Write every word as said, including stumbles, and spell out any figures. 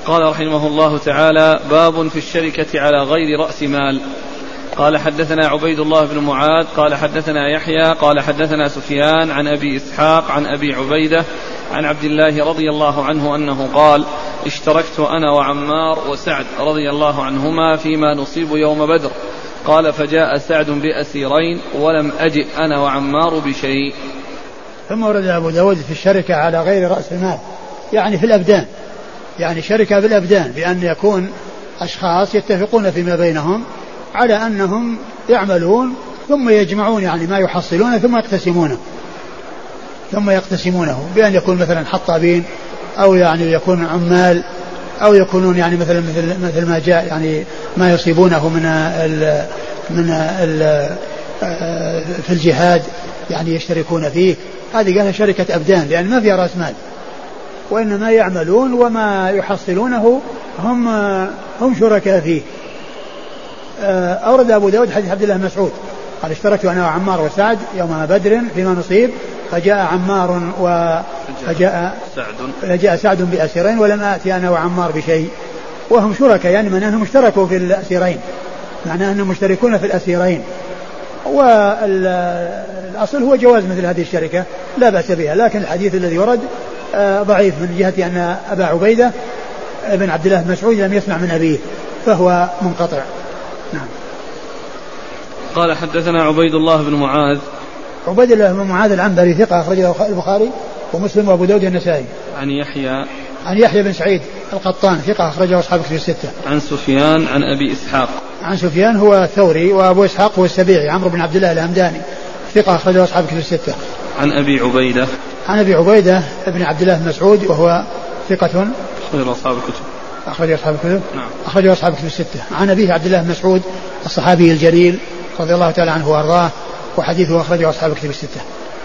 قال رحمه الله تعالى: باب في الشركة على غير رأس مال. قال حدثنا عبيد الله بن معاذ قال حدثنا يحيى قال حدثنا سفيان عن أبي إسحاق عن أبي عبيدة عن عبد الله رضي الله عنه أنه قال: اشتركت أنا وعمار وسعد رضي الله عنهما فيما نصيب يوم بدر. قال: فجاء سعد بأسيرين ولم أجئ أنا وعمار بشيء. ثم ورد أبو داود في الشركة على غير رأس المال، يعني في الأبدان، يعني شركة بالأبدان، بأن يكون أشخاص يتفقون فيما بينهم على أنهم يعملون ثم يجمعون يعني ما يحصلون ثم يقتسمونه ثم يقتسمونه بأن يكون مثلا حطابين أو يعني يكون عمال أو يكونون يعني مثلا مثل مثل ما جاء يعني ما يصيبونه من ال من ال في الجهاد يعني يشتركون فيه. هذه قالها شركة أبدان لأن ما فيها رأس مال، وإنما يعملون وما يحصلونه هم هم شركاء فيه. أورد أبو داود حديث عبد الله بن مسعود قال: اشتركت أنا وعمار وسعد يوم بدر فيما نصيب، فجاء عمار و فجاء سعد فجاء سعد بأسيرين ولم آتي أنا وعمار بشيء. وهم شركاء يعني معناه أنهم اشتركوا في الأسيرين، معناه أنهم مشتركون في الأسيرين. والأصل هو جواز مثل هذه الشركة لا بأس بها، لكن الحديث الذي ورد ضعيف من جهة أن أبا عبيدة بن عبد الله بن مسعود لم يسمع من أبيه فهو منقطع. نعم. قال حدثنا عبيد الله بن معاذ. عبيد الله بن معاذ العنبري ثقة أخرجه البخاري ومسلم وأبو داود النسائي. عن يحيى عن يحيى بن سعيد القطان ثقة أخرجه أصحاب الكتب الستة. عن سفيان عن أبي إسحاق. عن سفيان هو الثوري وأبو إسحاق هو السبيعي عمرو بن عبد الله الهمداني ثقة أخرجه أصحاب الكتب الستة. عن أبي عبيدة. عن أبي عبيدة ابن عبد الله بن مسعود وهو ثقة أخرجه أصحاب الكتب. أخرجه أصحاب الكتب. نعم. أخرجه أصحاب الكتب الستة. عن أبيه عبد الله بن مسعود الصحابي الجليل رضي الله تعالى عنه وأرضاه، وحديثه أخرجه أصحاب الكتب الستة.